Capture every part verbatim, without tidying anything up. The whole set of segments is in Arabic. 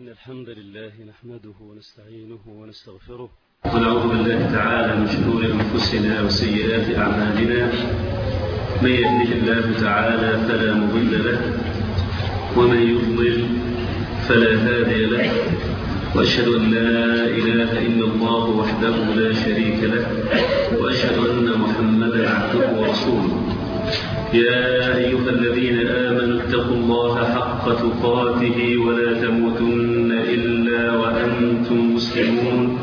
إن الحمد لله نحمده ونستعينه ونستغفره ونعوذ بالله تعالى من شرور أنفسنا وسيئات أعمالنا. من يهده الله تعالى فلا مضل له ومن يضلل فلا هادي له، وأشهد أن لا إله إلا الله وحده لا شريك له، وأشهد أن محمدا عبده ورسوله. يا أيها الذين آمنوا اتقوا الله حق تقاته ولا تموتن إلا وأنتم مسلمون.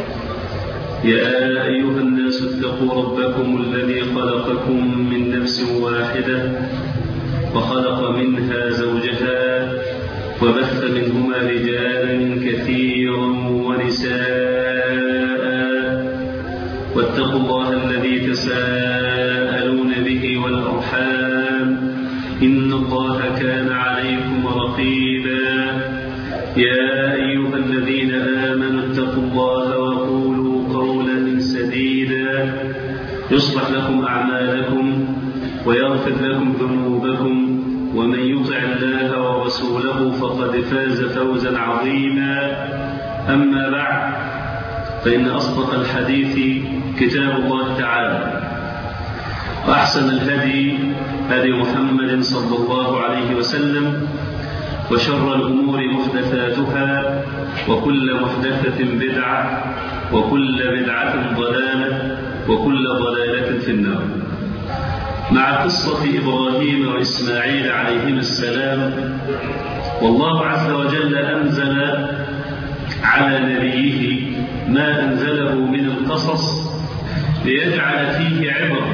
يا أيها الناس اتقوا ربكم الذي خلقكم من نفس واحدة وخلق منها زوجها وبث منهما رجالا كثيرا ونساء، واتقوا الله الذي تساءلون به والأرحام إن الله كان عليكم رقيبا. يا أيها الذين آمنوا اتقوا الله وقولوا قولا سديدا يصلح لكم أعمالكم ويغفر لكم ذنوبكم، ومن يطع الله ورسوله فقد فاز فوزا عظيما. أما بعد، فإن أصدق الحديث كتاب الله تعالى، وأحسن الهدي هدي محمد صلى الله عليه وسلم، وشر الأمور محدثاتها، وكل محدثة بدعة، وكل بدعة ضلالة، وكل ضلالة في النار. مع قصة إبراهيم وإسماعيل عليهما السلام، والله عز وجل أنزل على نبيه ما أنزله من القصص ليجعل فيه عبرة،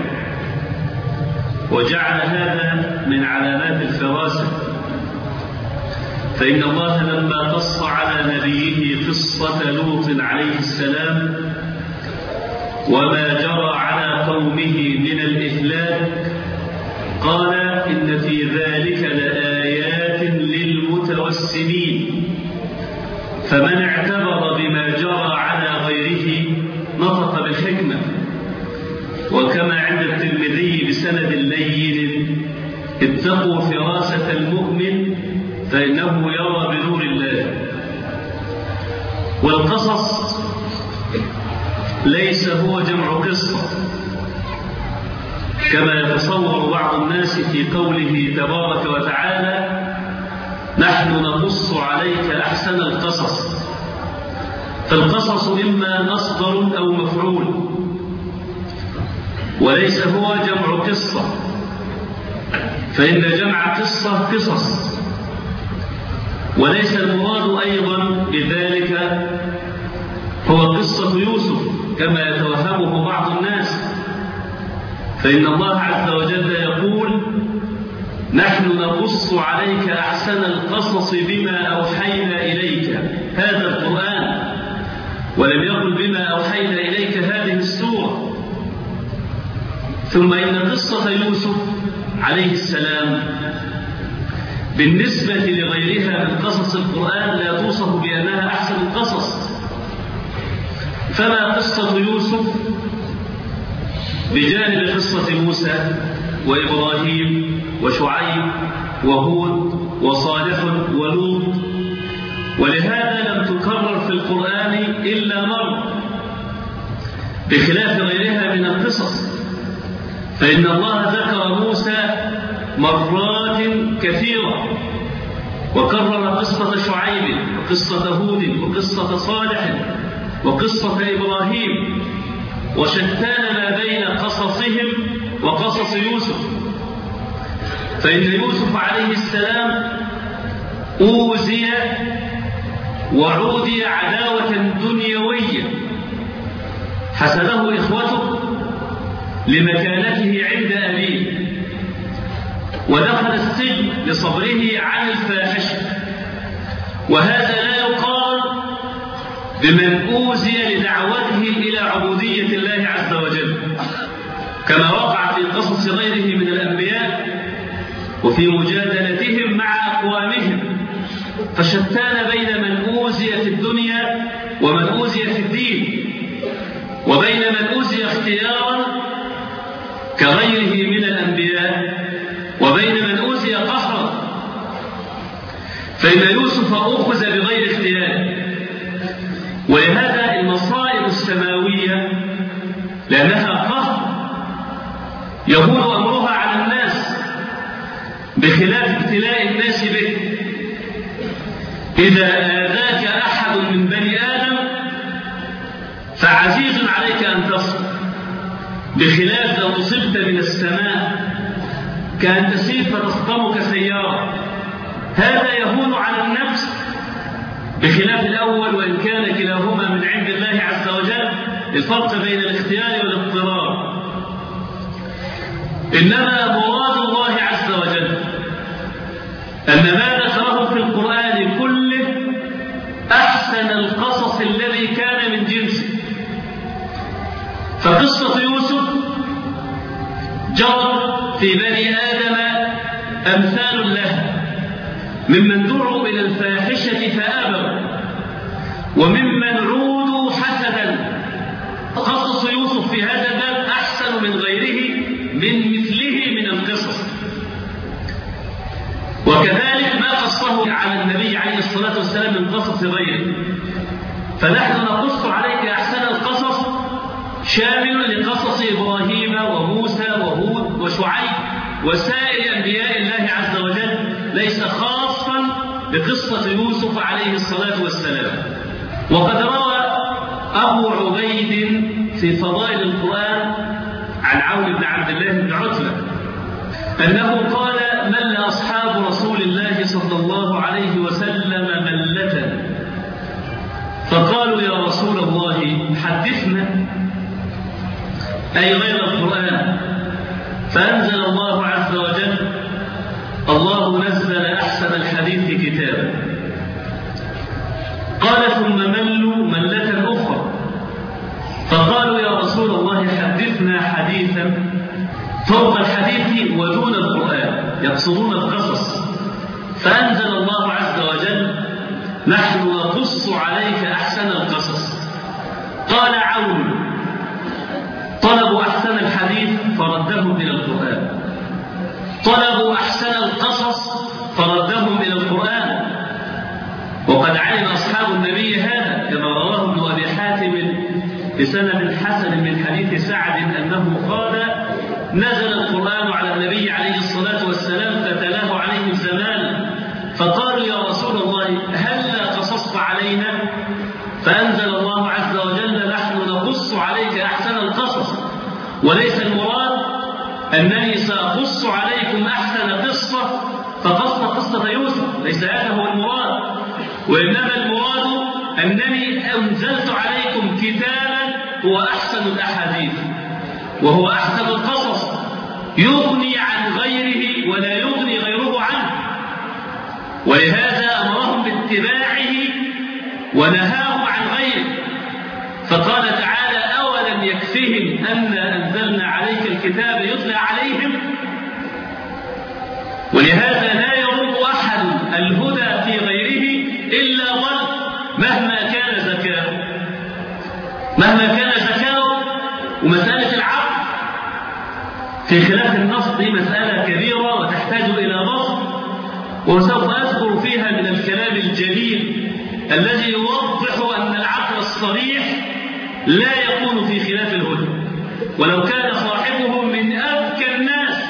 وجعل هذا من علامات الفراسة. فإن الله لما قص على نبيه قصة لوط عليه السلام وما جرى على قومه من الإهلاك، قال إن في ذلك لآيات للمتوسمين، فمن اعتبر بما جرى على غيره نطق بالحكمة. وكما عند الترمذي بسند لين: اتقوا فراسة المؤمن فإنه يرى بنور الله. والقصص ليس هو جمع قصة كما يتصور بعض الناس في قوله تبارك وتعالى: نحن نقص عليك أحسن القصص. فالقصص إما مصدر أو مفعول، وليس هو جمع قصة، فإن جمع قصة قصص. وليس المراد أيضا بذلك هو قصة يوسف كما يتوهمه بعض الناس، فإن الله عز وجل يقول: نحن نقص عليك أحسن القصص بما أوحينا إليك هذا القرآن، ولم يقل بما أوحينا إليك هذه السورة. ثم إن قصة يوسف عليه السلام بالنسبة لغيرها من قصص القرآن لا توصف بأنها أحسن القصص. فما قصة يوسف بجانب قصة موسى وإبراهيم وشعيب وهود وصالح ولوط، ولهذا لم تكرر في القرآن إلا مرة بخلاف غيرها من القصص. فإن الله ذكر موسى مرات كثيرة، وكرر قصة شعيب وقصة هود وقصة صالح وقصة إبراهيم، وشتان ما بين قصصهم وقصص يوسف. فإن يوسف عليه السلام أوذي وعودي عداوة دنيوية حسده إخوته لمكانته عند أبيه، ودخل السجن لصبره عن الفاحشة. وهذا لا يقال بمن أوذي لدعوته إلى عبودية الله عز وجل، كما وقع في قصص غيره من الأنبياء وفي مجادلتهم مع أقوامهم. فشتان بين من أوذي في الدنيا ومن أوذي في الدين، وبين من أوذي اختيارا كغيره من الأنبياء وبين من أوذي قهرا. فإن يوسف أخذ بغير اختيار بخلاف ابتلاء الناس به. إذا آذاك أحد من بني آدم فعزيز عليك أن تصبر، بخلاف لو أصبت من السماء كأن تسير فتصدمك سيارة، هذا يهون على النفس بخلاف الأول، وإن كان كلاهما من عند الله عز وجل، الفرق بين الاختيار والاضطرار. إنما مراد الله عز وجل أن ما ذكره في القرآن كله أحسن القصص الذي كان من جنسه. فقصة يوسف جرت في بني آدم أمثال له، ممن دعوا إلى الفاحشة فآبوا، وممن عودوا حسدا. قصص يوسف في هذا الباب أحسن من غيره من مثله من القصص. وكذلك ما قصه على النبي عليه الصلاة والسلام من قصص غيره، فنحن نقص عليك أحسن القصص شامل لقصص إبراهيم وموسى وهود وشعيب وسائر أنبياء الله عز وجل، ليس خاصا بقصة يوسف عليه الصلاة والسلام. وقد روى أبو عبيد في فضائل القرآن عن عون بن عبد الله بن عتبة أنه قال: مل أصحاب رسول الله صلى الله عليه وسلم ملة، فقالوا: يا رسول الله حدثنا، أي غير القرآن. فأنزل الله عز وجل: الله نزل أحسن الحديث كتابا. قال: ثم ملوا ملة أخرى، فقالوا: يا رسول الله حدثنا حديثا فوق الحديث ودون القرآن، يقصدون القصص. فأنزل الله عز وجل: نحن نقص عليك أحسن القصص. قال عون: طلبوا أحسن الحديث فردهم إلى القرآن، طلبوا أحسن القصص فردهم إلى القرآن. وقد علم أصحاب النبي هذا، كما رواه ابن أبي حاتم بسند حسن من حديث سعد أنه قال: نزل القرآن على النبي عليه الصلاة والسلام فتلاه عليهم زمانا، فقالوا: يا رسول الله هلا قصصت علينا؟ فأنزل الله عز وجل: نحن نقص عليك أحسن القصص. وليس المراد أنني سأقص عليكم أحسن قصة فقصة قصة يوسف، ليس هذا هو المراد، وإنما المراد أنني أنزلت عليكم كتابا هو أحسن الأحاديث وهو أحسن القصص، يغني عن غيره ولا يغني غيره عنه. ولهذا أمرهم باتباعه ونهاهم عن غيره، فقال تعالى: أولم يكفهم أنا أنزلنا عليك الكتاب يتلى عليهم. ولهذا لا يرد أحد الهدى في غيره إلا ضل مهما كان زكاه، مهما كان زكاه. ومسألة العقل في خلاف النص دي مسألة كبيرة وتحتاج إلى بسط، وسوف أذكر فيها من الكلام الجليل الذي يوضح أن العقل الصريح لا يكون في خلاف الهدى، ولو كان صاحبه من أذكى الناس.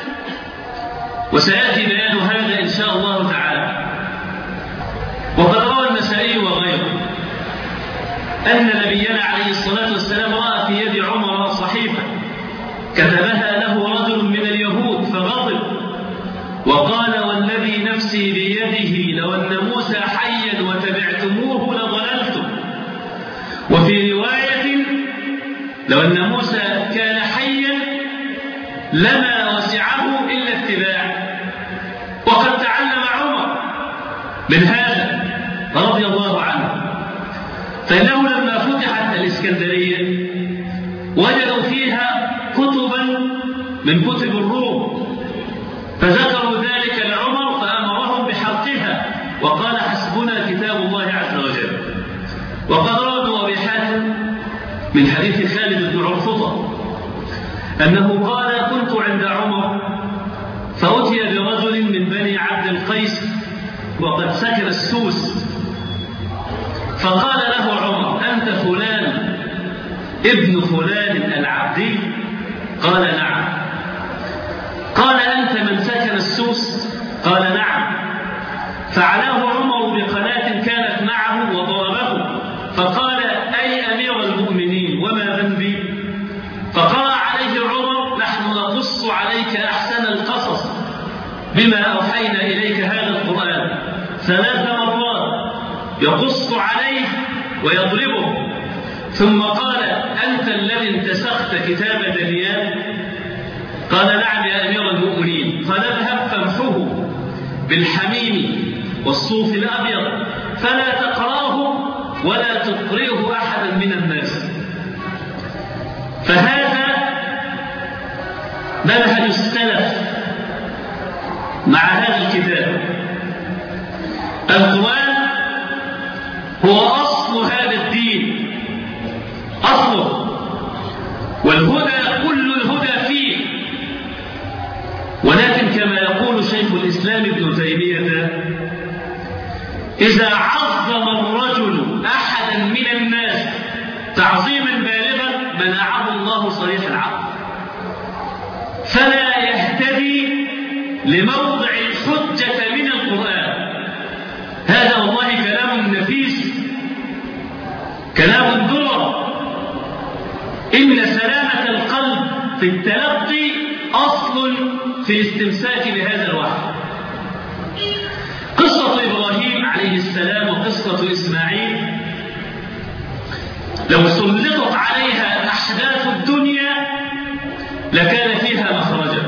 وسيأتي بيان هذا إن شاء الله تعالى. وقد روى النسائي وغيره أن نبينا عليه الصلاة والسلام رأى في يد عمر صحيفة كتبها له رجل من اليهود فغضب وقال: والذي نفسي بيده لو أن موسى حيا وتبعتموه لضللتم. وفي رواية: لو أن موسى كان حيا لما وسعه إلا اتباع. وقد تعلم عمر من هذا رضي الله عنه، فإنه لما فتحت الإسكندرية وجدوا فيها كتبا من كتب الروم، فذكروا ذلك لعمر فأمرهم بحرقها وقال: حسبنا كتاب الله عز وجل. وقد روى ابن أبي حاتم من حديث خالد بن عرفطة أنه قال: كنت عند عمر فأتي برجل من بني عبد القيس وقد سكن السوس، فقال له عمر: أنت فلان ابن فلان العبدي؟ قال: نعم. قال: أنت من سكن السوس؟ قال نعم. فعلاه عمر بقناة كانت معه وضربه فقال أي أمير المؤمنين وما ذنبي؟ فقرأ عليه عمر نحن نقص عليك أحسن القصص بما أوحينا إليك هذا القرآن ثلاث مرات يقص عليه ويضربه، ثم قال أنت الذي انتسخت كتاب دانيال؟ قال نعم يا أمير المؤمنين. قال اذهب فامحه بالحميم والصوف الأبيض فلا تقرأه ولا تقرئه أحدا من الناس. فهذا منهج السلف مع هذا الكتاب. القرآن هو أصل هذا الدين، أصله، والهدى كل الهدى فيه. ولكن كما يقول شيخ الإسلام ابن تيمية إذا عظم الرجل أحدا من الناس تعظيما بالغا منعه الله صريح العقل، فلا يهتدي لموضع الحجة من القرآن. هذا والله كلام نفيس، كلام درر. إن سلامة القلب في التلقي أصل في الاستمساك بهذا الوحي. قصة إبراهيم عليه السلام وقصة إسماعيل لو سلطت عليها أحداث الدنيا لكان فيها مخرجا،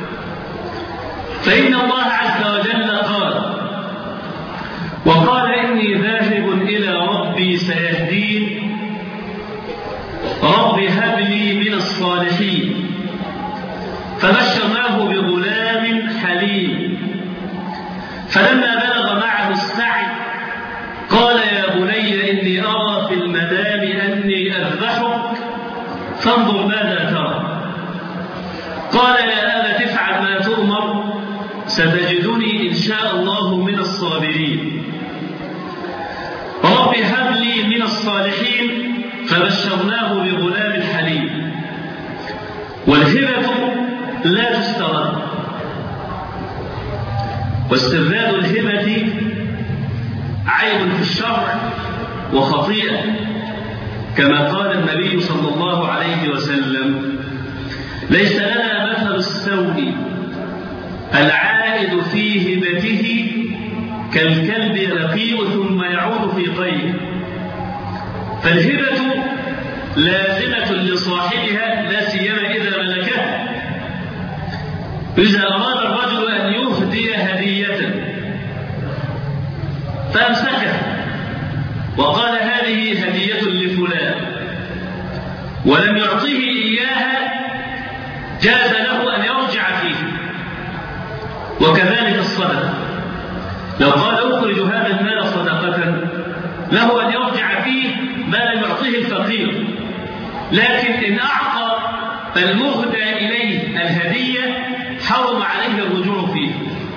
فإن الله عز وجل قال وقال إني ذاهب إلى ربي سيهدين رب هب لي من الصالحين فبشرناه بغلام حليم فلما بلغ معه السعي قال يا بني إني أرى في المنام أني أذبحك فانظر ماذا ترى. قال يا أبت افعل ما تؤمر ستجدني إن شاء الله من الصابرين رب هب لي من الصالحين فبشرناه بغلام حليم. والهبة لا تسترد، واسترداد الهبة عيب في الشرع وخطيئة، كما قال النبي صلى الله عليه وسلم ليس لنا مثل السوء العائد في هبته كالكلب رقيء ثم يعود في قيء. فالهبة لازمة لصاحبها لا سيما إذا ملكها. إذا أراد الرجل أن يهدي هدية فأمسكها وقال هذه هدية لفلان ولم يعطيه إياها جاز له أن يرجع فيه. وكذلك الصدقة، لو قال أخرج هذا المال صدقة له أن يرجع فيه ما لم يعطيه الفقير، لكن إن أعطى المهدى إليه الهدية حرم عليه الرجوع فيه.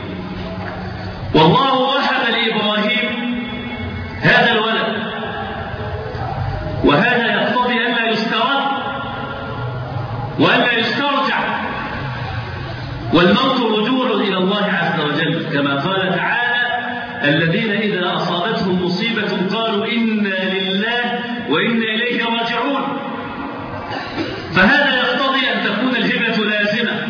والله وهب لإبراهيم هذا الولد، وهذا يقتضي أن لا يسترد وأن لا يسترجع، والموت رجوع إلى الله عز وجل كما قال تعالى الذين إذا أصابتهم مصيبة قالوا إنا لله وإنا إليه راجعون. فهذا يقتضي أن تكون الهبة لازمة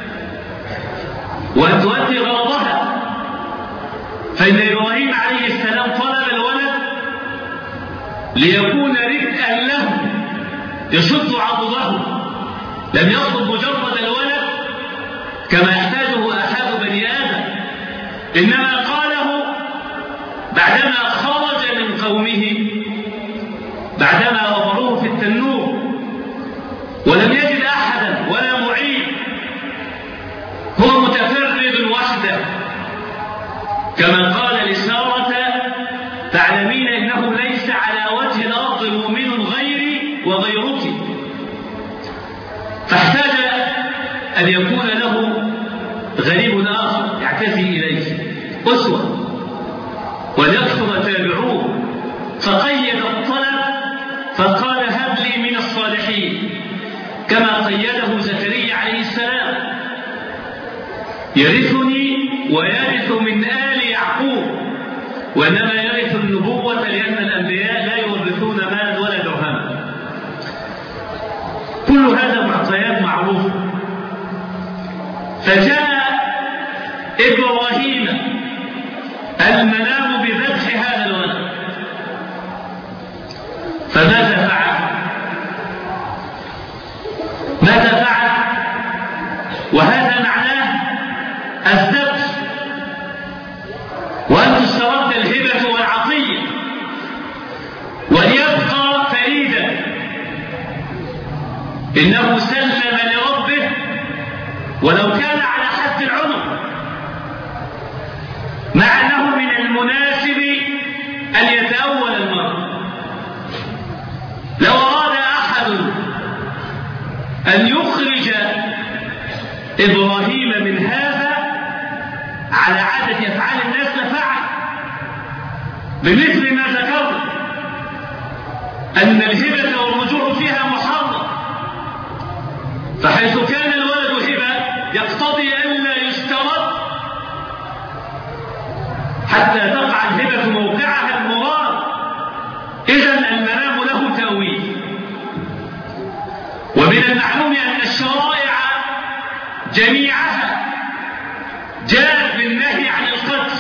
وأن تؤدي غرضها. فإن إبراهيم عليه السلام طلب الولد ليكون رزقا له يشد عضده، لم يطلب مجرد الولد كما يحتاجه أحد بني آدم، إنما قاله بعدما خرج من قومه، بعدما وضعوه في التنور ولم يجد أحدا ولا معين، هو متفرد وحده، كما قال لسارة تعلمين إنه ليس على وجه الأرض مؤمن غيري وغيرك. فاحتاج أن يكون له غريب آخر يعتزي إليه أسوة وليكثر تابعوه، فقيد الطلب فقال هب لي من الصالحين كما قيده زكريا عليه السلام يرثني ويرث من آل يعقوب، وإنما يرث النبوة لأن الأنبياء لا يورثون مالا ولا درهما. كل هذا معطيات معروفة. فجاء إبراهيم المنام بذبح هذا الولد، فماذا فعل؟ ماذا فعل؟ وهذا معناه الذبح، وأن تسترد الهبة والعطية وليبقى فريدا. إنه سلم لربه ولو كان على حد العنق، مع أنه من المناسب أن يتأول المرء. لو أراد أحد أن يخرج إبراهيم من هذا على عادة أفعال الناس لفعل، بمثل ما ذكرت أن الهبة والرجوع فيها محرم، فحيث كان الولد هبة يقتضي ألا يسترد حتى تقع الهبة موقعها المراد. إذن المنام له تأويل. ومن المعلوم أن الشرائع جميعها جاءت بالنهي عن القتل،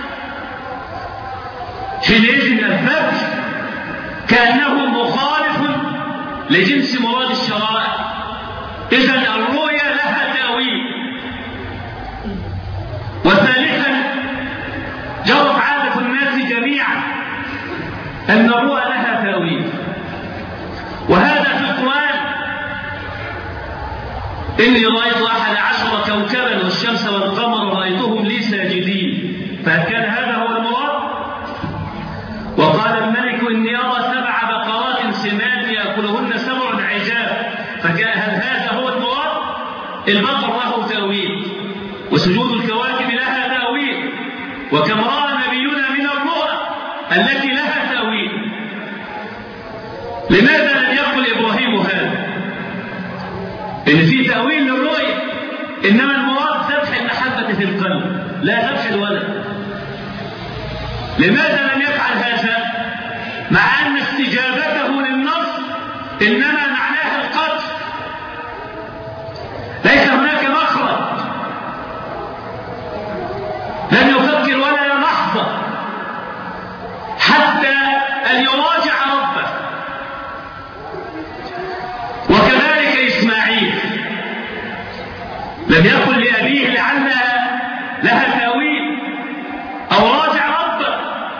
حينئذ الذبح كأنه مخالف لجنس مراد الشرائع. إذن الرؤيا لها تأويل. وثالثا جرت عادة الناس جميعا أن الرؤى لها تأويل، وهذا في القرآن: إني رأيت أحد عشر كوكبا والشمس والقمر رأيتهم لي ساجدين. فهل كان هذا هو المراد؟ وقال الملك إني أرى سبع بقرات سمان يأكلهن سبع عجاف. فهل هذا هو المراد؟ البقر له تأويل، وسجود الكواكب لها تأويل، وكم رأى نبينا من الرؤى التي لها تأويل. لماذا لم يقل إبراهيم هذا؟ إن في تأويل للرؤية، إنما المراد ذبح المحبة في القلب لا ذبح الولد. لماذا لم يفعل هذا؟ مع أن استجابته للنص إنما معناها القتل، ليس هناك مخرج. لم يفكر ولا لحظة حتى أن يراجع ربه. وكذلك إسماعيل لم يقل لأبيه لعلها لها تأويل أو راجع ربه،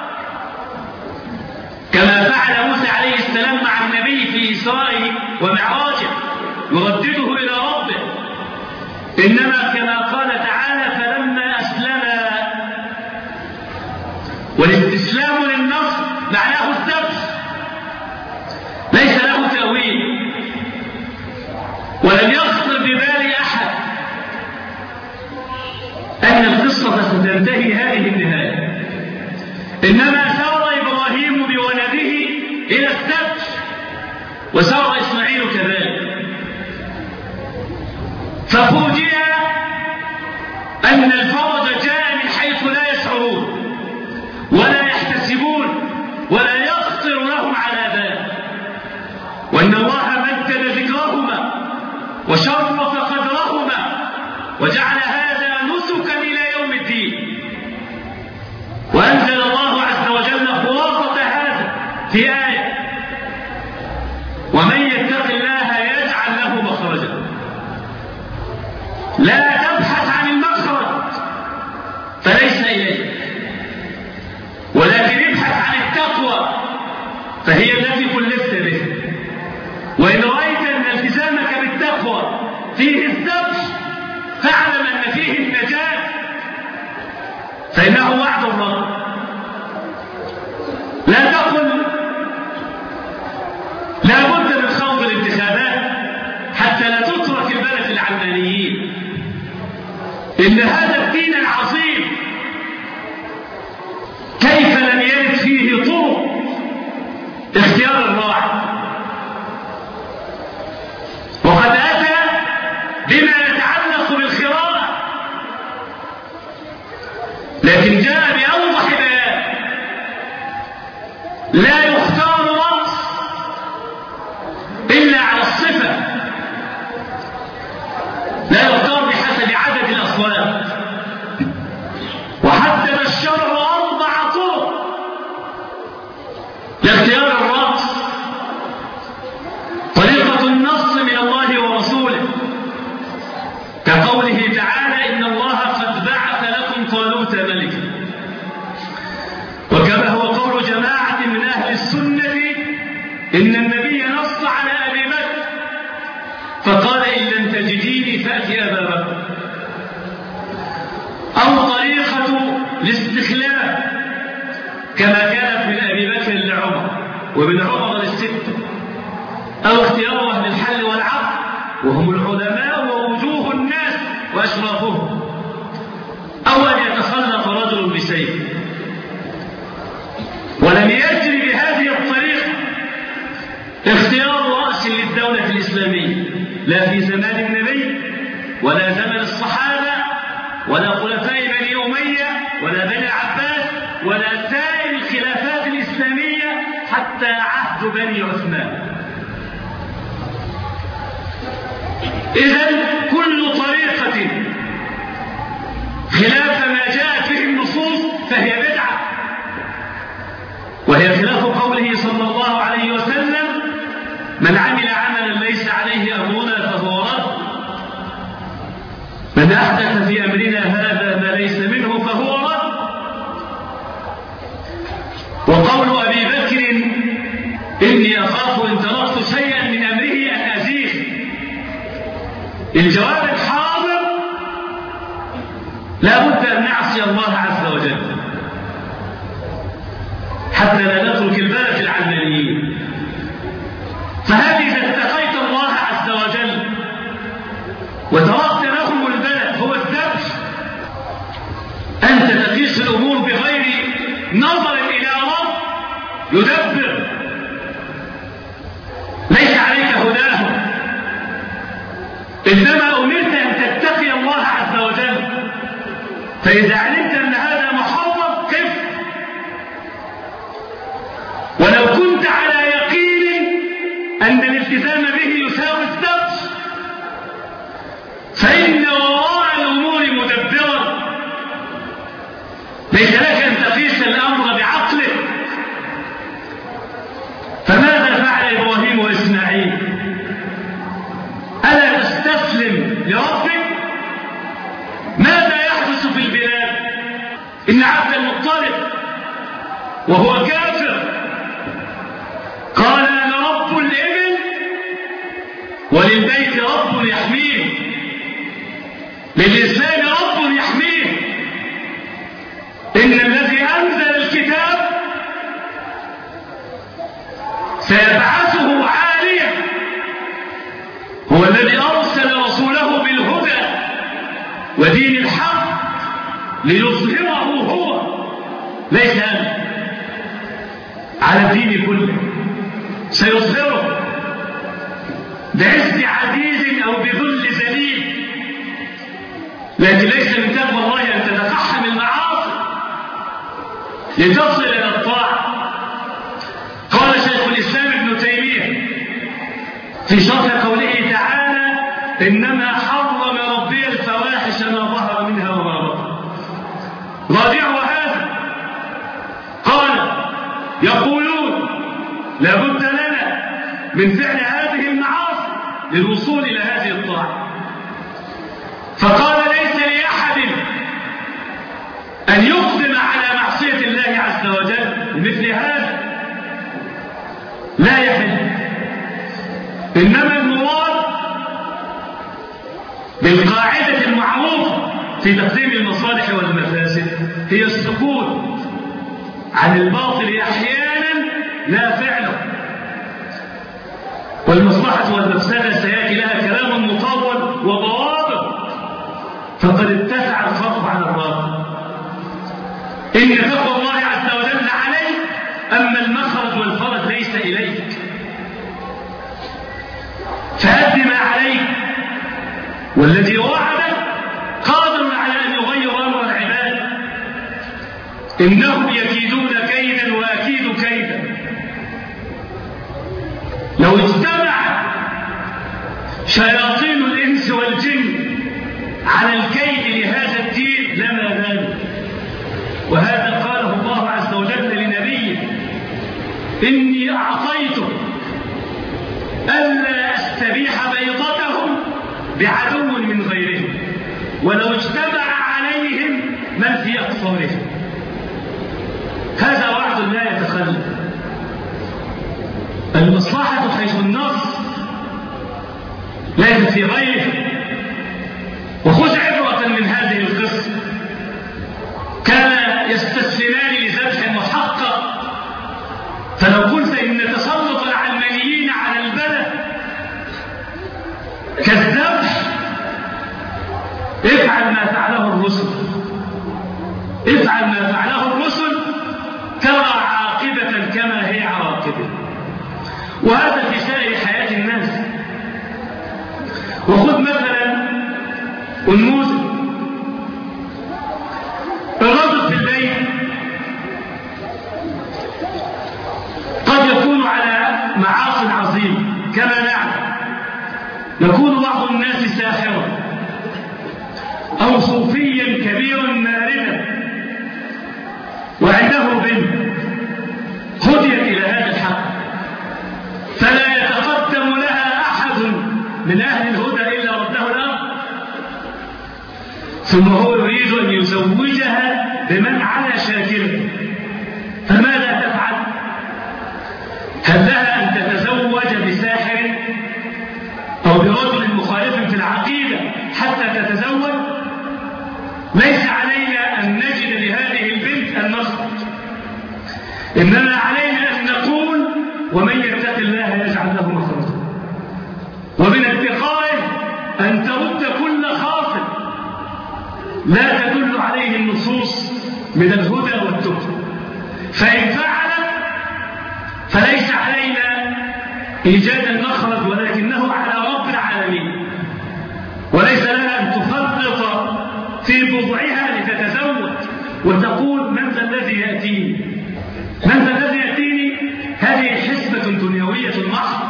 كما فعل موسى عليه السلام مع النبي في إسرائه ومعراجه يردده إلى ربه. إنما كما قال تعالى: فلما أسلما. والاستسلام للنص معناه الذبح، ليس له تأويل. ولم يخطر ببال أحد أن القصة ستنتهي هذه النهاية، إنما سار إبراهيم بولده إلى الذبح، وسار إسماعيل كذلك. ففوجئ أن الفرج جاء من حيث لا يشعرون ولا يحتسبون ولا يخطر لهم على بال، وأن الله مجد ذكرهما وشرف قدرهما وجعل هذا نسكا إلى يوم الدين. وأنزل الله عز وجل خلاصة هذا في آية: ومن يتق الله يجعل له مخرجا. لا تبحث عن المخرج فليس إليه، ولكن ابحث عن التقوى فهي التي كلفت به. وإن رأيت أن التزامك بالتقوى فيه الذبح فاعلم أن فيه النجاة، فإنه وعد الله. لا تقل لا بد من خوض الانتخابات حتى لا تترك البلد العلمانيين. إن هذا الدين العظيم كيف لم يرد فيه طرق اختيار الراعي، وقد أتى بما يتعلق بالخراء لا يختار رأس إلا على الصفة، لا يختار بحسب عدد الأصوات. وحدد الشرع أربع طرق لاختيار الرأس: طريقة النص من الله ورسوله، كقوله تعالى: إن الله قد بعث لكم طالوت ملكا، وكما هو قول جماعة من أهل السنة إن النبي نص على أبي بكر فقال: إن لم تجديني فأتي أبا بكر. أو طريقة الاستخلاف كما كانت من أبي بكر لعمر ومن عمر للستة، أو اختيار أهل الحل والعقد وهم العلماء ووجوه الناس وأشرافهم، أو أن يتخلق رجل بسيف. ولم يجري بهذه الطريقة اختيار رأس للدولة الإسلامية لا في زمان النبي ولا زمن الصحابة ولا خلفاء بني أمية ولا بني عباس ولا سائر الخلافات الإسلامية حتى عهد بني عثمان. إذن كل طريقة خلاف ما جاءت به النصوص فهي بدعة، وهي خلاف قوله صلى الله عليه وسلم: من عمل عملا ليس عليه أمرنا فهو رد، من أحدث في أمرنا هذا ما ليس منه فهو رد. وقول أبي بكر: إني أخاف إن تركت شيئا من أمره أن أزيغ، الجواب الحاضر لا بد أن نعصي الله عز وجل حتى لا نترك البلد العلمانيين. فهل إذا اتقيت الله عز وجل وتركت لهم البلد هو الذبح، أنت تقيس الأمور بغير نظر إلى رب يدبر ليس عليك هداه، إنما أمرت أن تتقي الله عز وجل. فإذا علمت أن هذا محرم كف، ولو كنت على يقين أن الالتزام به يساوي الذبح فإن وراء الأمور مدبرا، ليس لك أن تقيس الأمر بعقلك. فماذا فعل إبراهيم وإسماعيل؟ ألا تستسلم لربك؟ ماذا يحدث في البلاد؟ إن عبد المطلب وهو كافر قال: أنا رب الإبل وللبيت رب يحميه، للإسلام رب يحميه. إن الذي أنزل الكتاب سيبعثه عاليا، هو الذي أرسل رسوله بالهدى ودين الحق ليظهره هو، ليس أنا، على الدين كله، سيظهره بعز عزيز أو بذل ذليل. لكن ليس من تقوى الله أن تتقحم المعاصي لتصل إلى الطاعة. قال شيخ الإسلام ابن تيمية في شرح قوله تعالى: إنما حرم ربي الفواحش ما ظهر منها وما بطن. رابعها هذا، قال: يقولون لابد لنا من فعل هذه المعاصي للوصول إلى هذه الطاعة. فقال: ليس لأحد أن يقدم على معصية الله عز وجل مثل هذا، لا يحل. إنما المراد بالقاعدة المعروفة في تقديم المصالح والمفاسد هي السكوت عن الباطل أحيانا لا فعله، والمصلحة والمفسدة سيأتي لها كلام مطول وضوابط، فقد اتسع الخوف عن الراضي. إن تقوى الله عز وجل عليك، أما المخرج والفرج ليس إليك، فأد ما عليك، والذي وعدك قادر على أن يغير أمر العباد. إنهم يكيدون كيدا وأكيد كيدا، شياطين الإنس والجن على الكيد لهذا الدين لما زالوا. وهذا قاله الله عز وجل لنبيه: إني أعطيته ألا أستبيح بيضتهم بعدو من غيرهم ولو اجتمع عليهم من في أقصارهم. هذا وعد لا يتخلف. المصلحة حيث النص ليس في غيره. وخذ عبرة من هذه القصة. كان يستسلمان لذبح محقق، فلو قلت إن تسلط العلمانيين على البلد كالذبح، افعل ما فعله الرسل، افعل ما فعله الرسل ترى عاقبة كما هي عواقبه. وهذا في سائر حياة الناس. وخذ مثلا النموذج: الرجل في الليل قد يكون على معاصي عظيم كما نعلم. يكون بعض الناس ساحرا أو صوفيا كبيرا ماردا وعنده بنت هديت إلى هذا الحق، فلا يتقدم لها أحد من أهل الهدى إلا رده الأرض، ثم هو يريد أن يزوجها بمن على شاكرته. فماذا تفعل؟ هل لها أن تتزوج بساحر أو برجل مخالف في العقيدة حتى تتزوج؟ ليس علينا أن نجد لهذه البنت النصر، إنما علينا أن نقول: ومن يتق الله يجعل له مخرجا. ومن اتقائه أن ترد كل خاطئ لا تدل عليه النصوص من الهدى والتقى، فإن فعلت فليس علينا إيجاد المخرج، ولكنه على رب العالمين. وليس لها أن تفرط في بضعها لتتزوج وتقول: من ذا الذي يأتيني؟ من ذا الذي يأتيني؟ هذه حسبة دنيوية محضة،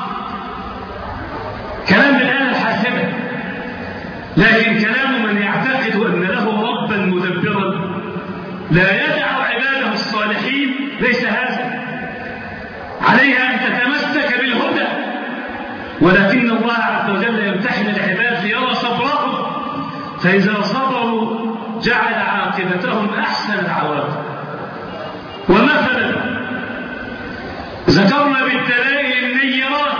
كلام الآلة الحاسبة. لكن كلام من يعتقد أن له ربا مدبرا لا يدع عباده الصالحين ليس هذا. عليها أن تتمسك بالهدى، ولكن الله عز وجل يمتحن العباد ليرى صبرهم، فإذا صبروا جعل عاقبتهم أحسن العواقب. ومثلا ذكرنا بالدلائل النيرات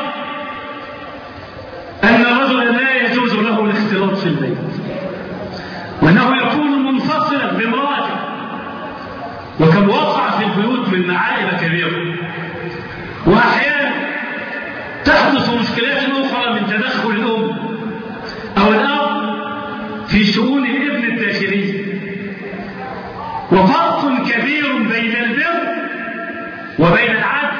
أن الرجل لا يجوز له الاختلاط في البيت، وأنه يكون منفصلا بامرأته. وكم وقع في البيوت من معائب كبيرة. وأحيانا تحدث مشكلات أخرى من تدخل الأم أو الأب في شؤون الابن الداخلي. وفرق كبير بين البر وبين العدل.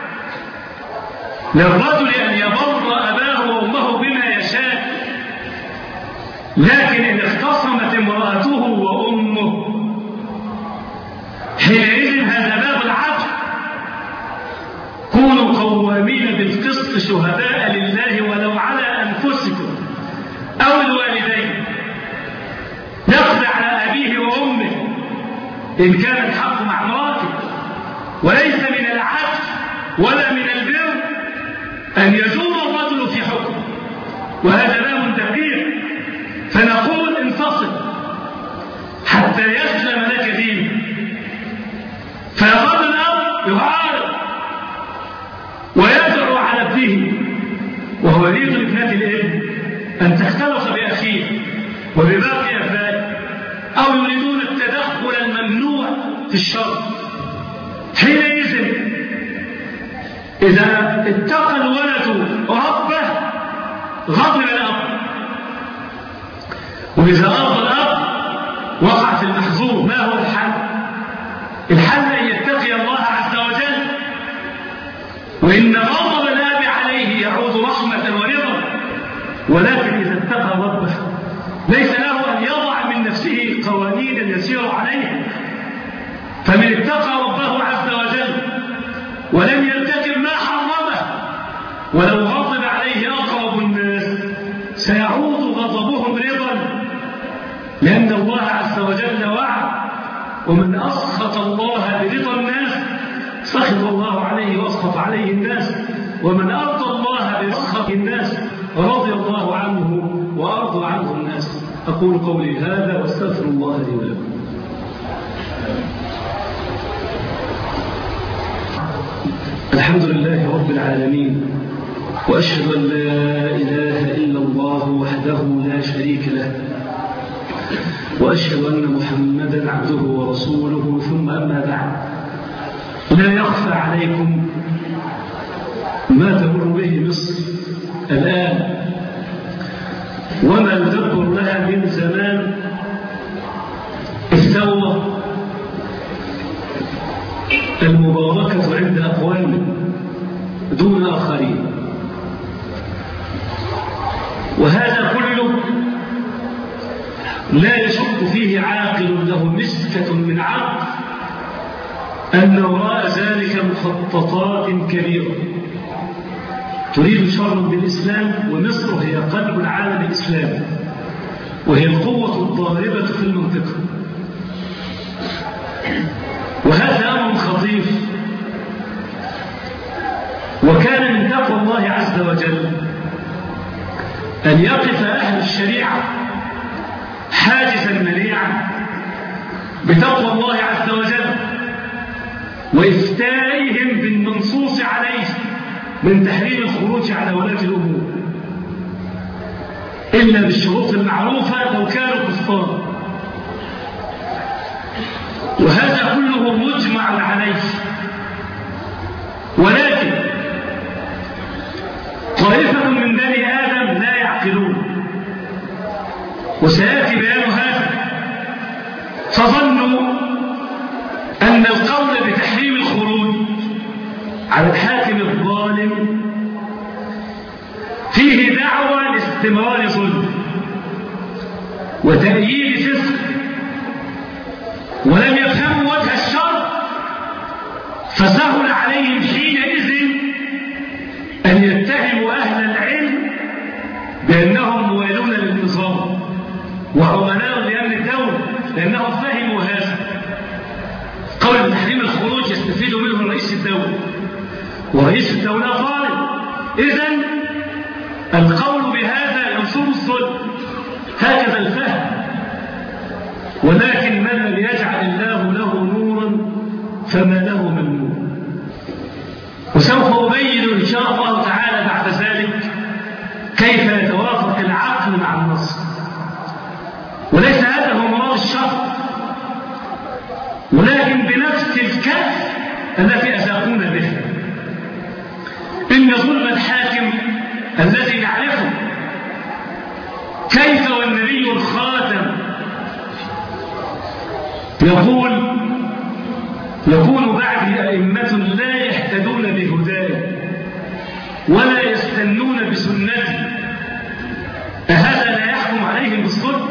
للرجل أن يبر أباه وأمه بما يشاء، لكن إن اختصمت امرأته وأمه حينئذ هذا باب العدل. كونوا قوامين بالقسط شهداء لله ولو على أنفسكم أو الوالدين. يقضي على أبيه وأمه إن كان الحق مع امرأته. وليس من العدل ولا من البر أن يجور الرجل في حكم، وهذا باب دقيق. فنقول: انفصل حتى يسلم لك دينك. فيظل الأب يعارض ويدعو على ابنه، وهو يريد لابنة الابن أن تختلط بأخيه وبباقي أبنائه، أو يريدون التدخل الممنوع في الشر. حينئذ إذا اتقى الولد ربه غضب الأب، وإذا أرضى الأب وقع في المحظور. ما هو الحل؟ الحل أن يتقي الله عز وجل، وإن غضب الأب عليه يعود رحمة ورضا. ولكن إذا اتقى ربه ليس له أن يضع من نفسه قوانين يسير عليها. فمن اتقى ربه عز وجل ولم يرتكب ما حرمه ولو غضب عليه أقرب الناس سيعود غضبهم رضا، لأن الله عز وجل وعد: ومن أسخط الله برضا الناس سخط الله عليه وأسخط عليه الناس، ومن أرضى الله بسخط الناس رضي الله عنه وأرضى عنه الناس. أقول قولي هذا واستغفر الله لي ولكم. الحمد لله رب العالمين، وأشهد أن لا إله إلا الله وحده لا شريك له، وأشهد أن محمدا عبده ورسوله، ثم أما بعد. لا يخفى عليكم ما تمر به مصر الآن وما يدبر لها من زمان استوى المباركة عند أقوام دون آخرين، وهذا كله لا يشك فيه عاقل له مسكة من عقل أن وراء ذلك مخططات كبيرة تريد شرا بالإسلام، ومصر هي قلب العالم الإسلامي وهي القوة الضاربة في المنطقة. وهذا أمر خطير، وكان من تقوى الله عز وجل أن يقف أهل الشريعة حاجزا منيعا بتقوى الله عز وجل وإفتائهم بالمنصوص عليه من تحريم الخروج على ولاة الأمور إلا بالشروط المعروفة لو كانوا كفار، وهذا كله مجمع عليه. ولكن طائفة من بني آدم لا يعقلون، وسيأتي بيان هذا، فظنوا أن القول بتحريم الخروج على الحاكم الظالم فيه دعوة لاستمرار ظلم وتأييد فسق، ولم يفهموا وجه الشر، فسهل عليهم حينئذ أن يتهموا أهل العلم بأنهم موالون للنظام وعملاء لأمن الدولة، لأنهم فهموا هذا. قول بتحريم الخروج يستفيد منه رئيس الدولة، ورئيس الدولة ظالم، إذن القول بهذا ينصر الظلم، هكذا الفهم. ولكن من لم يجعل الله له نورا فما له من نور. وسوف أبين إن شاء الله تعالى بعد ذلك كيف يتوافق العقل مع النص، وليس هذا هو مراد الشرع، ولكن بنفس الكف التي أذاقونا به. إن ظلم الحاكم الذي نعرفه، كيف والنبي الخاتم يقول: يكون بعد أئمة لا يهتدون بهداي ولا يستنون بسنتي، أهذا لا يحكم عليهم بالظلم؟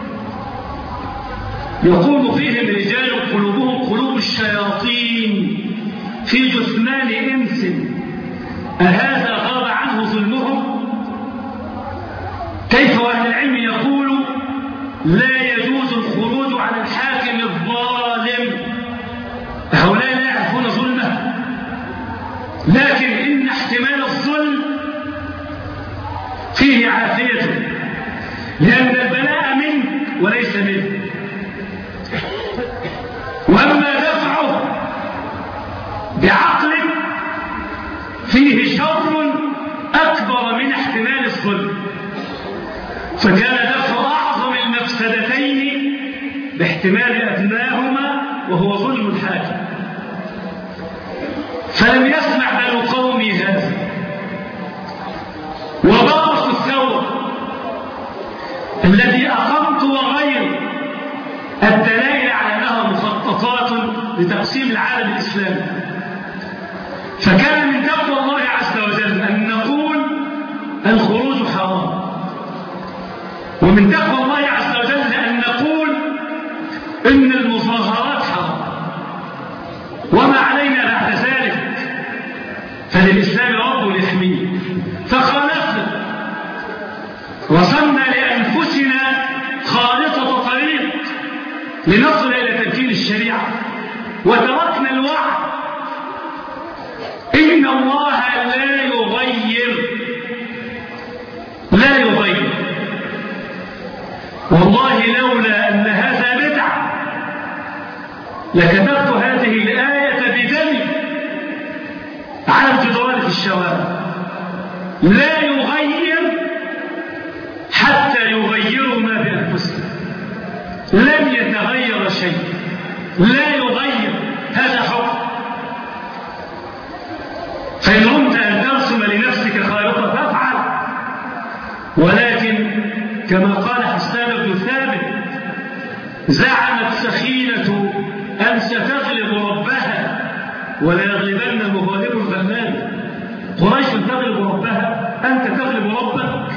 يقوم فيهم رجال قلوبهم قلوب الشياطين في جثمان إنس، أهذا غاب عنه ظلمهم؟ كيف وأهل العلم يقول لا يجوز الخروج على الحاكم الظالم؟ هؤلاء لا يعرفون ظلمه، لكن إن احتمال الظلم فيه عافيته، لأن البلاء منه وليس منه، وأما دفعه بعقل فيه شر أكبر من احتمال الظلم. فكان دفع أعظم المفسدتين باحتمال أدناهما وهو ظلم الحاكم. فلم يسمع بنو قومي هذا وبرصوا الثورة التي أقمت وغير الدلائل على أنها مخططات لتقسيم العالم الإسلامي. فكان من تقوى الله عز وجل أن نقول الخروج حرام، ومن تقوى الله عز وجل أن نقول إن المظاهرات حرام، وما علينا بعد ذلك، فللإسلام رب يحميه. فخالفنا الله لا يغير لا يغير. والله لولا أن هذا بدعة لكتبت هذه الآية بدمي على الجدران في الشوارع. لا يغير حتى يغيروا ما بأنفسهم. لن يتغير شيء، لا يغير، هذا حكم. فإن رمت أن ترسم لنفسك خارطة فافعل، ولكن كما قال حسان بن ثابت: زعمت سخينة أن ستغلب ربها ولا يغلبن مغالب الغلاب. قريش تغلب ربها، أنت تغلب ربك.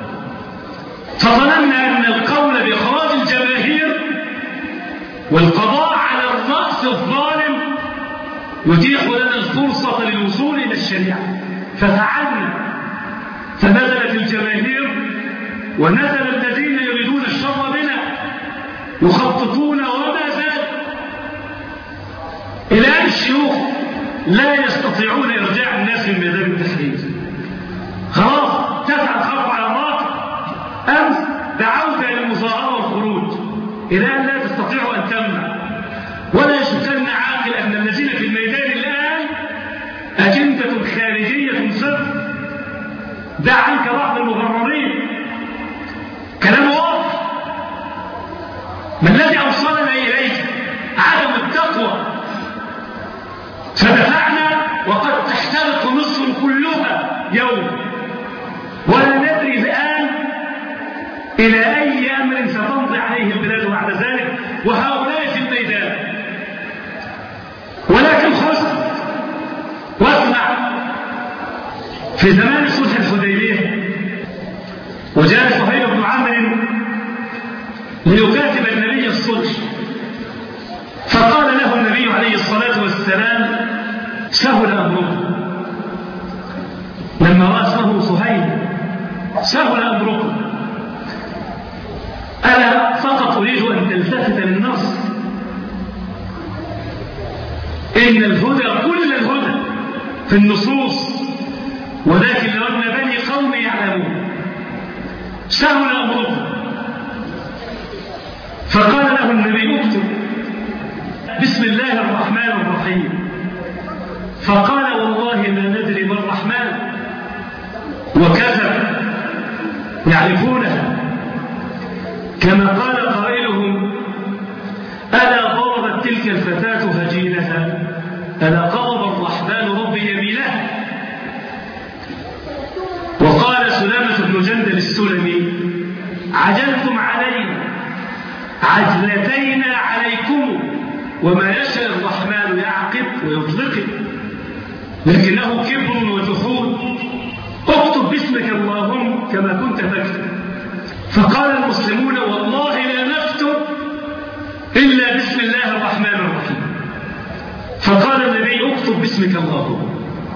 فظننا أن القول بإخراج الجماهير والقضاء على الرأس الظالم يتيح لنا الفرصة للوصول إلى الشريعة، ففعلنا. فنزلت الجماهير ونزل الذين يريدون الشر بنا يخططون وما زال، إلى أن الشيوخ لا يستطيعون إرجاع الناس من ميدان التحرير. خلاص تفعل خرق على الراقع. أمس دعوت إلى المظاهرة والخروج إلى أن لا تستطيع أن تمنع. ولا يشكن عاقل أن الذين في الميدان الآن أجندة خارجية صرف. دع عنك بعض المغررين، كلام واضح. ما الذي أوصلنا إليه؟ عدم التقوى. فدفعنا وقد تحترق مصر كلها يوم، ولا ندري الآن إلى أي أمر ستمضي عليه البلاد بعد ذلك، وهؤلاء في الميدان. ولكن خذ واسمع. في زمان صلح الحديبية وجاء سهيل بن عمرو ليكاتب النبي الصلح، فقال له النبي عليه الصلاة والسلام: سهل أمركم. لما رأى اسمه سهيل: سهل أمركم، أنا فقط أريد أن تلتفت للنص. إن الهدى كل الهدى في النصوص، ولكن لو أن بني قوم يعلمون. سهل أمركم. فقال له النبي: اكتب بسم الله الرحمن الرحيم. فقال: والله ما ندري ما الرحمن. وكذب، يعرفونها. كما قال قائلهم: ألا ضربت تلك الفتاة هجينها، ألا غضب الرحمن ربي يمينها. وقال سلامة بن جندل السلمي: عجلتم علينا عجلتين عليكم، وما يشاء الرحمن يعقب ويطلق، لكنه كبر وجحود. اكتب باسمك اللهم كما كنت تكتب. فقال المسلمون: والله لا نكتب إلا بسم الله الرحمن الرحيم. فقال النبي: اكتب باسمك اللهم.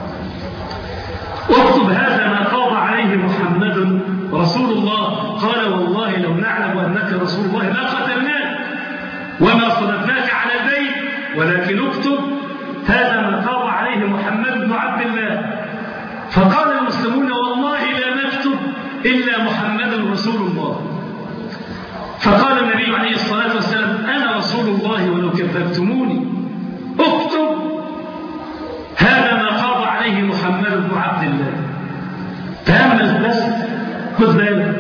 اكتب هذا ما قاض عليه محمد رسول الله. قال: والله لو نعلم أنك رسول الله ما قتلناك وما صلبناك على البيت، ولكن اكتب هذا ما قاض عليه محمد بن عبد الله. فقال المسلمون: والله لا نكتب إلا محمد رسول الله. فقال النبي عليه الصلاة والسلام: أنا رسول الله ولو كذبتموني. اكتب هذا ما قاض عليه محمد بن عبد الله. تأمل بس، خذ بالك.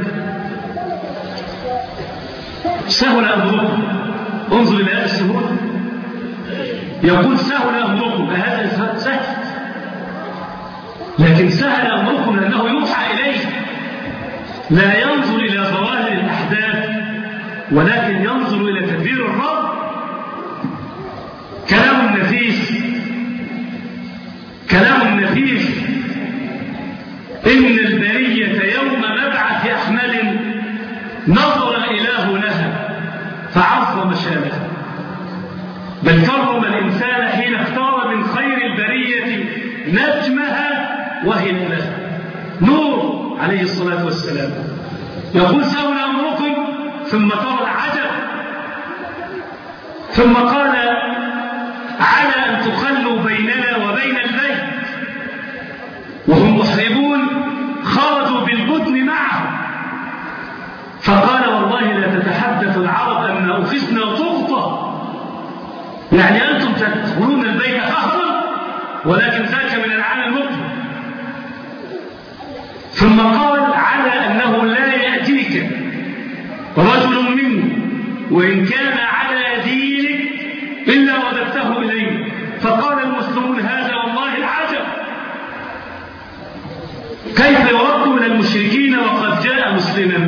سهل أمركم. انظر إلى هذا السهولة. يقول: سهل أمركم. هذا سهل، لكن سهل أمركم لأنه يوحى إليه، لا ينظر إلى ظواهر الأحداث ولكن ينظر إلى تدبير الرب. كلام نفيس، كلام نفيس. إن البرية يوم مبعث أحمد نظر إله لها فعظم شانها، بل كرم الإنسان حين اختار من خير البرية نجمها وهي لها نور عليه الصلاة والسلام. يقول: سهل أمركم، ثم ترى العجب، ثم قال: على أن تخلوا بيننا وبين البيت. فقال والله لا تتحدث العرب أن أخذنا ضغطة، يعني أنتم تدخلون البيت قهرا ولكن ذاك من العام المقبل. ثم قال على أنه لا يأتيك رجل مني وإن كان على دينك إلا رددته إليه. فقال المسلمون هذا والله العجب، كيف يرد من المشركين وقد جاء مسلما؟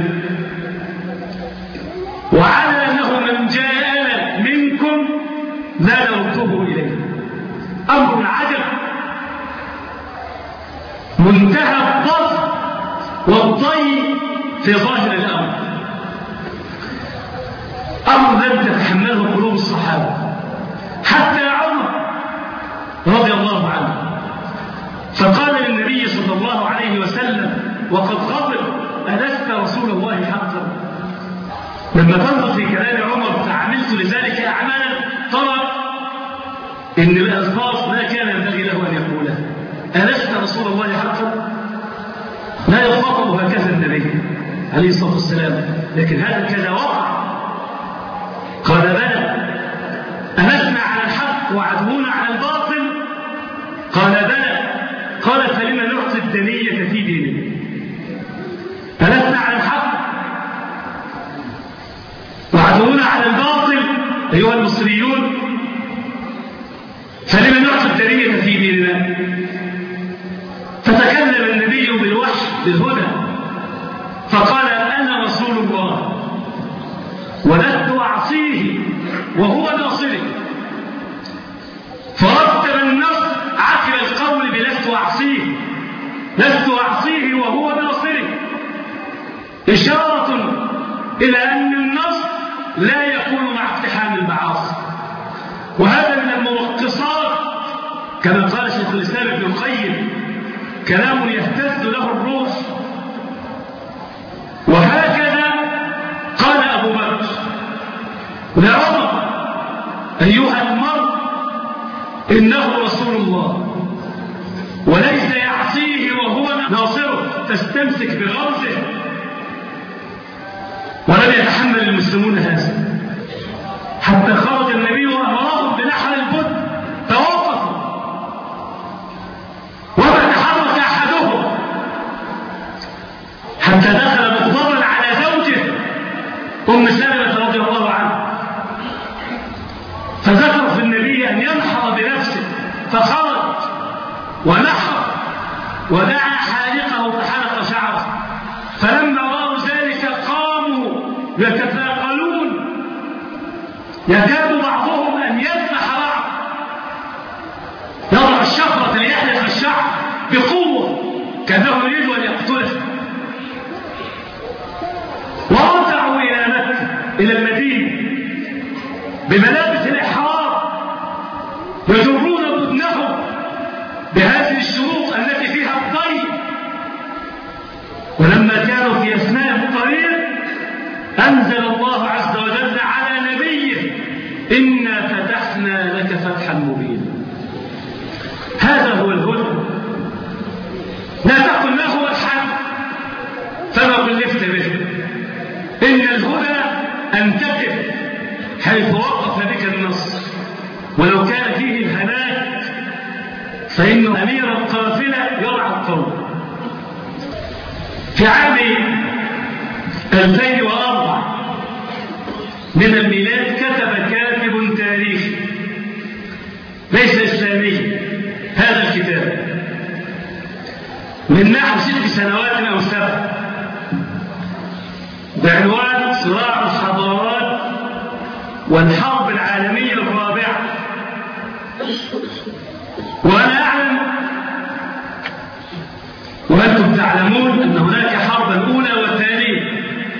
وعلى أنه من جاءنا منكم لا نرده إليه. أمر عجب، منتهى الضغط والضيق في ظاهر الأمر، أمر لم تتحمله قلوب الصحابة حتى عمر رضي الله عنه. فقال للنبي صلى الله عليه وسلم وقد غضب: ألست رسول الله حقا؟ لما تنظر في كلام عمر: فعملت لذلك أعمالا ترى إن الألفاظ ما كان ينبغي له أن يقولها. ألست رسول الله حقا؟ لا يخاطب هكذا النبي عليه الصلاة والسلام، لكن هذا كذا وقع. قال: بلى. ألسنا على الحق وعدونا على الباطل؟ قال: بلى. قال: فلما نعطي الدنية في ديننا؟ ألسنا على الحق وعدونا على الباطل أيها المصريون؟ فلما نعطي الدنية في ديننا؟ فتكلم النبي بالوحي بالهدى فقال: أنا رسول الله ولست أعصيه وهو ناصري. فرتب النص عقب القول بلست أعصيه، لست أعصيه وهو ناصري، إشارة إلى أن النص لا يكون مع اقتحام المعاصي. وهذا من المنقصات كما قال شيخ الإسلام ابن القيم: كلام يهتز له الروح. وهكذا قال أبو بكر لعمر: أيها المرء إنه رسول الله وليس يعصيه وهو ناصره، فاستمسك بغرزه. ولم يتحمل المسلمون هذا حتى خرج النبي وأمرهم بنحر البد، توقفوا وما تحرك أحدهم حتى دخل مغضبا على زوجه أم سلمة رضي الله عنها، فذكر في النبي أن ينحر بنفسه، فخرج ونحر ودعا حالقه فحلق شعره. فلما رأوا ذلك قاموا يتثاقلون، يكاد بعضهم أن يذبح بعض، يضع الشفرة ليحلق الشعر بقوة كأنه يريد أن يقتله. ورجعوا إلى مكة إلى المدينة بملابس الإحرام يجرون بدنهم بهذه الشروط التي فيها الضيق. ولما كانوا في أثناء الطريق أنزل الله عز وجل على نبيه: إنا فتحنا لك فتحا مبينا. هذا هو الهدى، لا تقل ما هو الحق فما كلفت به. إن الهدى أن تقف حيث وقف بك النص، ولو كان فيه الهلاك فإن أمير القافلة يرعى القوم. في عام ألفين وأربعة من الميلاد كتب كاتب تاريخي ليس إسلامي هذا الكتاب من نحو ست سنوات أو سبع بعنوان صراع الحضارات والحرب العالمية الرابعة. وأنا أعلم وأنتم تعلمون أن هناك حربا أولى وثانية،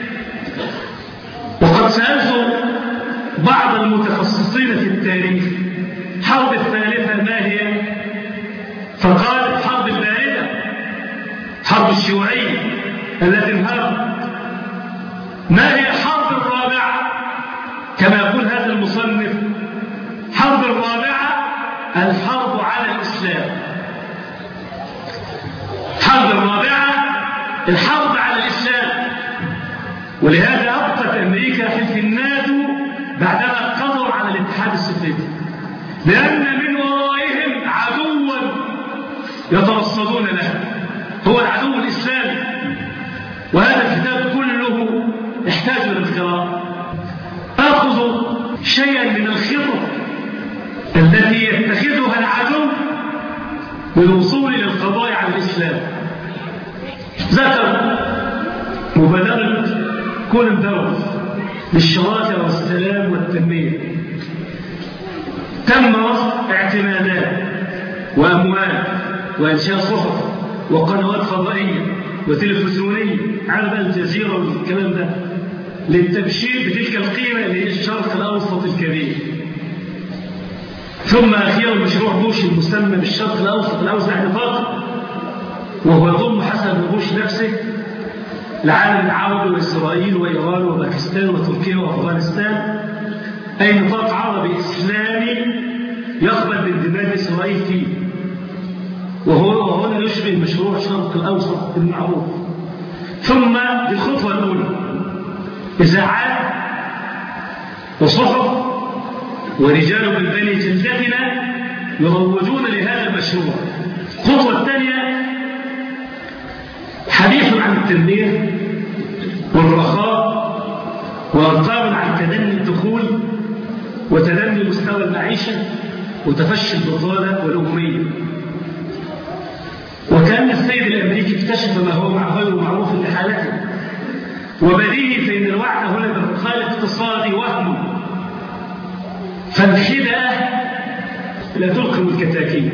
وقد سألت بعض المتخصصين في التاريخ: حرب الثالثة ما هي؟ فقال: الحرب الباردة، حرب الشيوعية التي انهارت. ما هي الحرب الرابعة؟ كما يقول هذا المصنف: حرب الرابعة الحرب على الإسلام. حرب الرابعة الحرب على الإسلام. ولهذا أبقت أمريكا حلف الناتو بعدما قضوا على الاتحاد السوفيتي، لأن من ورائهم عدوا يترصدون له، هو العدو الإسلامي. وهذا الكتاب كله يحتاج إلى القراءة. آخذ شيئا من الخطط التي يتخذها العدو للوصول إلى القضاء على الإسلام. ذكر مبادرة كولنباوث للشراكة والسلام والتنمية، تم رصد اعتمادات وأموال وإنشاء صحف وقنوات فضائية وتلفزيونية على الجزيرة والكلام ده للتبشير بتلك القيمة للشرق الأوسط الكبير. ثم أخيرا مشروع بوش المسمى بالشرق الأوسط الأوسع نطاقا، وهو يضم حسب بوش نفسه العالم العربي وإسرائيل وإيران وباكستان وتركيا وأفغانستان، أي نطاق عربي إسلامي يقبل باندماج إسرائيل فيه، وهو هنا يشبه مشروع الشرق الأوسط المعروف. ثم الخطوة الأولى إذاعات وصحف ورجال من بني جلدتنا يروجون لهذا المشروع. الخطوة الثانية حديث عن التنمية والرخاء وأرقام عن تدني الدخول وتدني مستوى المعيشة وتفشي البطالة والأمية. وكان السيد الأمريكي اكتشف ما هو غير معروف لحالته، وبديهي فإن الوعد هنا بالرخاء الاقتصادي وهم، فالخدعة لا تلقم الكتاكيت.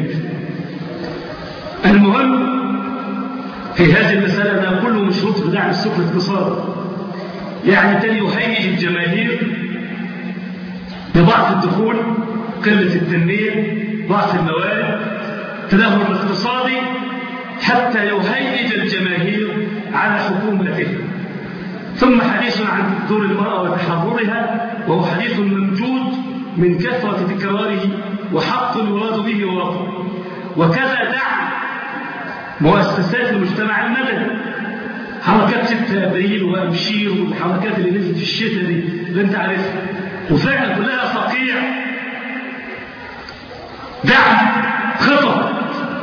المهم في هذه المسألة أنها كله مشروط بدعم السوق الاقتصادي، يعني تاني يهيج الجماهير بضعف الدخول، قلة التنمية، ضعف الموارد، تدهور الاقتصادي، حتى يهيج الجماهير على حكومته. ثم حديث عن دور المرأة وتحررها، وهو حديث ممجود من كثرة تكراره وحق يراد به واقع. وكذا دعم مؤسسات المجتمع المدني، حركات ستة أبريل وأبشير والحركات اللي نزلت في الشتاء دي اللي انت عارفها، وفعلا كلها صقيع دعم خطط،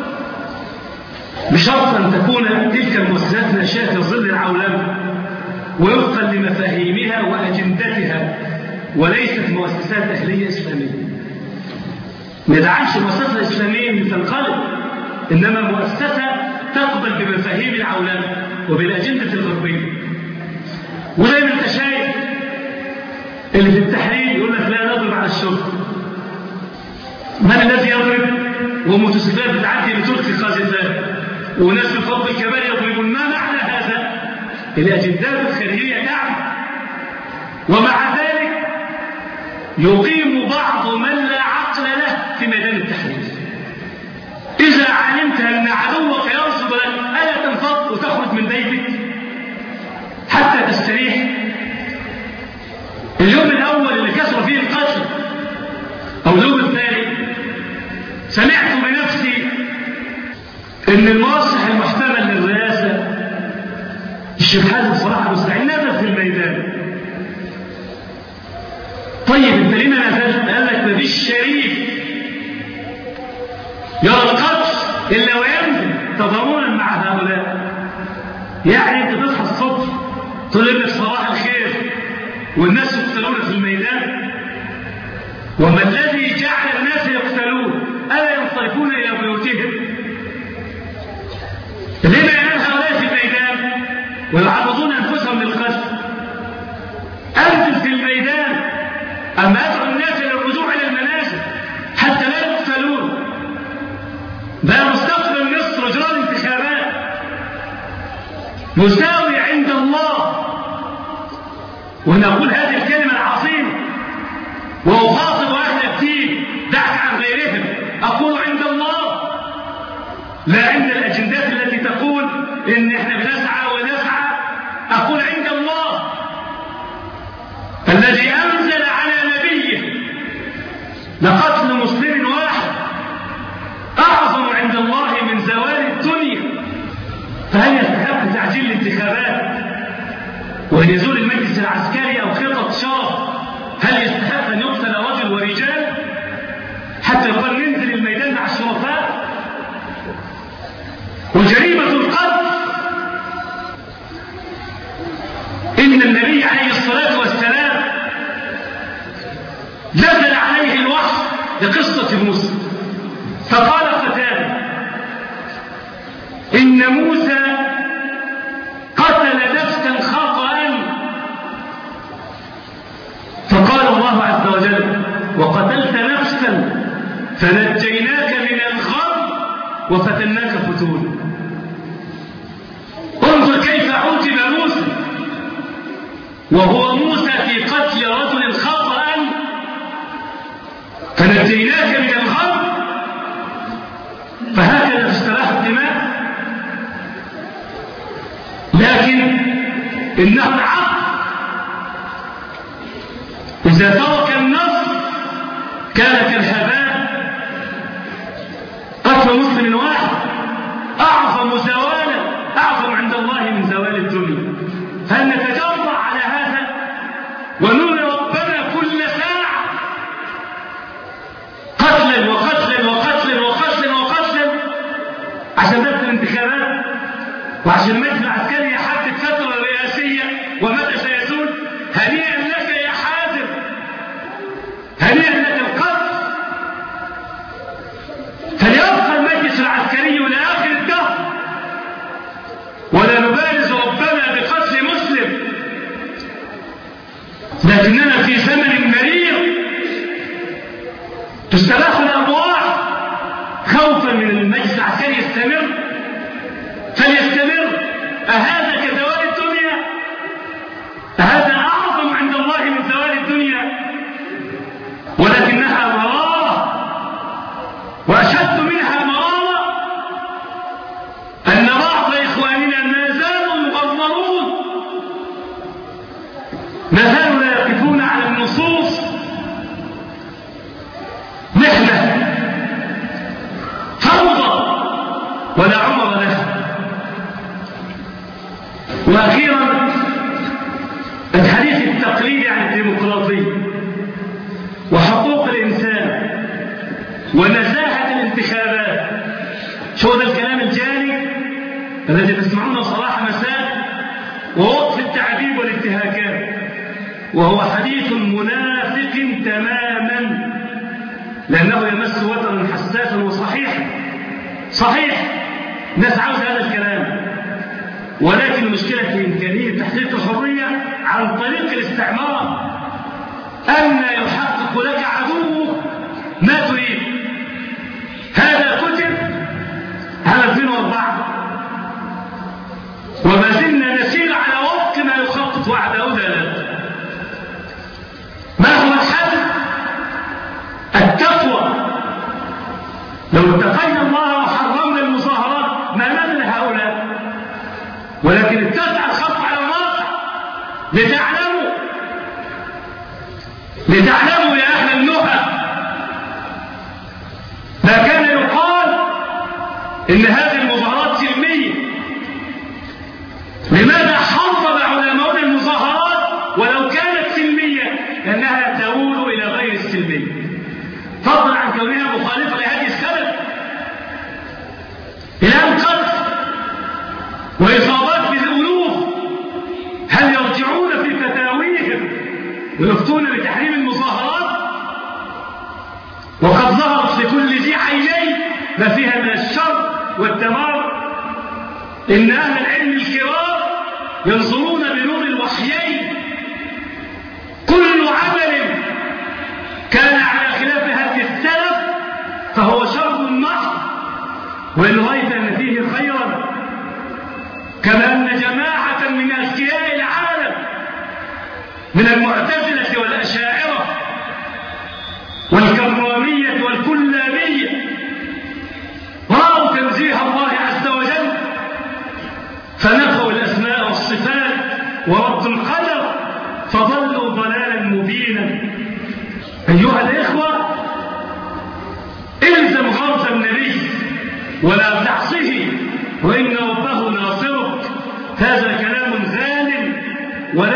بشرط أن تكون تلك المؤسسات ناشئة في ظل العولمة ووفقا لمفاهيمها وأجندتها، وليست مؤسسات أهلية إسلامية. ما يدعمش مؤسسة إسلامية من تنقلب، إنما مؤسسة تقبل بمفاهيم العولمة وبالأجندة الغربية. وزي ما انت شايف اللي في التحرير يقول لك لا نضرب على الشرطة. من الذي يضرب؟ وموتوسيكلات بتعدي بتلقي قاذفات وناس بفضل الكبار يضربون. ما معنى هذا؟ الأجندات الخارجية دعم، ومع ذلك يقيم بعض من لا عقل له في ميدان التحرير. إذا علمت أن عدوك يرصد لك ألا تنفض وتخرج من بيتك حتى تستريح. اليوم الأول اللي كسر فيه القتل أو اليوم الثاني سمعت بنفسي أن المرشح المحتمل للرئاسة الشيخ حازم صلاح أبو اسماعيل نزل في الميدان. طيب انت ليه ما نزلت؟ قال لك مفيش شريف يرى القتل الا وينزل تضامنا مع هؤلاء. يعني انت تصحى الصبح تقول لك صباح الخير والناس يقتلون في الميدان، وما الذي جعل الناس يقتلون؟ الا ينصرفون الى بيوتهم؟ لما ينال هؤلاء في الميدان ويعرضون انفسهم للقتل؟ انزل في الميدان، اما ادعو الناس الى الرجوع الى المنازل حتى لا يقتلون. بقى مستقبل مصر اجراء انتخابات مساوي عند الله، ونقول هذه الكلمه العظيمه واخاطب اهل الدين دعك عن غيرهم، اقول عند الله لا عند الاجندات التي تقول ان احنا بنسعى ونسعى. اقول عند الله الذي انزل على نبيه لقتل مسلم واحد اعظم عند الله من زوال الدنيا. فهل يستحق تعجيل الانتخابات وأن يزول المجلس العسكري أو خطط شرف، هل يستحق أن يقتل رجل ورجال حتى يقال ننزل الميدان مع الشرفاء؟ وجريمة القتل، إن النبي عليه الصلاة والسلام نزل عليه الوحي لقصة موسى، فقال قتادة إن موسى قتل نفسا خطأ، فقال الله عز وجل وقتلت نفسا فنجيناك من الغم وفتناك فتونا. انظر كيف عوتب موسى وهو موسى في قتل رجل خطأ، فنجيناك من الغم، فهكذا تستراح الدماء. لكن إنه العقل إذا ترك النص كان كالهباء. قتل مسلم واحد أعظم زوالا، أعظم عند الله من زوال الدنيا. هل نتجرأ على هذا ونرى ربنا كل ساعة قتلا وقتلا وقتلا وقتلا وقتلا عشان بس الانتخابات وعشان المجلس العسكري يحدد فترة رئاسية ومتى سيزول؟ هنيئا لك يا حازم، هنيئا لك القتل. فليبقى المجلس العسكري إلى آخر الدهر ولا نبارز ربنا بقتل مسلم. لكننا في زمن مرير تستباح الأرواح خوفا من المجلس العسكري يستمر، فليستمر. أهذا كزوال الدنيا؟ أهذا أعظم عند الله من زوال الدنيا؟ ولكنها مرارة، وأشد منها مرارة أن بعض إخواننا ما زالوا مغررون، ما زالوا لا يقفون على النصوص. نحن فوضى ولا عمر لها. وأخيرا الحديث التقليدي عن الديمقراطية وحقوق الإنسان ونزاهة الانتخابات. شو هذا الكلام الجاري الذي تسمعونه صباح مساء ووقف التعذيب والانتهاكات، وهو حديث منافق تماما، لأنه يمس وترا حساسا وصحيحا. صحيح الناس عاوز هذا الكلام، ولكن المشكلة في إمكانية تحقيق الحرية عن طريق الاستعمار. أن يحقق لك عدوك ما تريد. هذا كتب على ألفين وأربعة وما زلنا نسير على وفق ما يخطط وعد أودى. ما هو الحل؟ التقوى. لو اتقينا الله وحرمنا المظاهرات ما نزل هؤلاء، ولكن اتسع الخط على الواقع لتعلموا لتعلموا يا أهل النهى ما كان يقال إن هذه المظاهرات سلمية. لماذا حرم علماء المظاهرات ولو كانت سلمية؟ لأنها تؤول إلى غير السلمية، فضلا عن كونها مخالفة لهذه السبب إلى أن قتل وإصابات بالألوف. هل يرجعون في فتاويهم ويفتون بتحريم المظاهرات وقد ظهرت في كل ذي عينين ما فيها من الشر والدمار؟ إن أهل العلم الكرام ينظرون بنور الوحيين. كل عمل كان على خلاف هدي السلف فهو شر محض، وإن رأيت أن فيه خيرا، كما أن جماعة من أذكياء العالم من المعتزلة والأشاعرة والكرامية والكلابية رأوا تنزيه الله عز وجل فنفوا الأسماء والصفات وردوا القدر فضلوا ضلالا مبينا. أيها الإخوة، الزم غرض النبي ولا تعصه وإن ربه ناصرك. هذا كلام غال ولا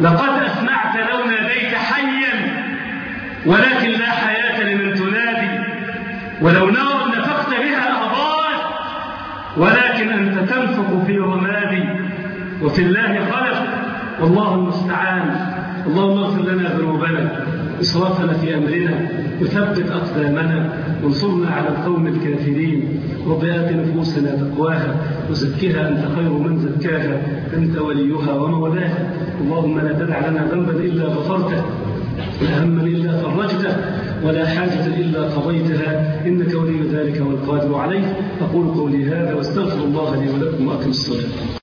لقد أسمعت لو ناديت حيا ولكن لا حياة لمن تنادي، ولو نارا نفخت بها أضاءت ولكن أنت تنفخ في رمادي، وفي الله خلق والله المستعان. اللهم اغفر لنا ذنوبنا إسرافنا في أمرنا وثبت أقدامنا وانصرنا على القوم الكافرين. رب آت نفوسنا تقواها وزكها أنت خير من زكاها أنت وليها ومولاها. اللهم لا تدع لنا ذنبا إلا غفرته ولا هما إلا فرجته ولا حاجة إلا قضيتها إنك ولي ذلك والقادر عليه. أقول قولي هذا واستغفر الله لي ولكم وأقم الصلاة.